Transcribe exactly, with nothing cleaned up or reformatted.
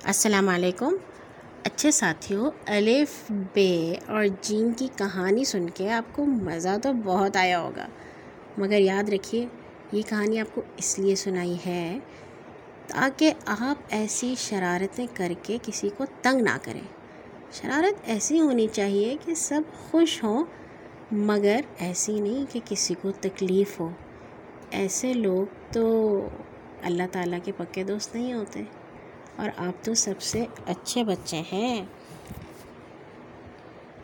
अस्सलाम वालेकुम। अच्छे साथियों, अलिफ बे और जीन की कहानी सुन के आपको मज़ा तो बहुत आया होगा, मगर याद रखिए ये कहानी आपको इसलिए सुनाई है ताकि आप ऐसी शरारतें करके किसी को तंग ना करें। शरारत ऐसी होनी चाहिए कि सब खुश हों, मगर ऐसी नहीं कि किसी को तकलीफ़ हो। ऐसे लोग तो अल्लाह ताला के पक्के दोस्त नहीं होते। और आप तो सबसे अच्छे बच्चे हैं।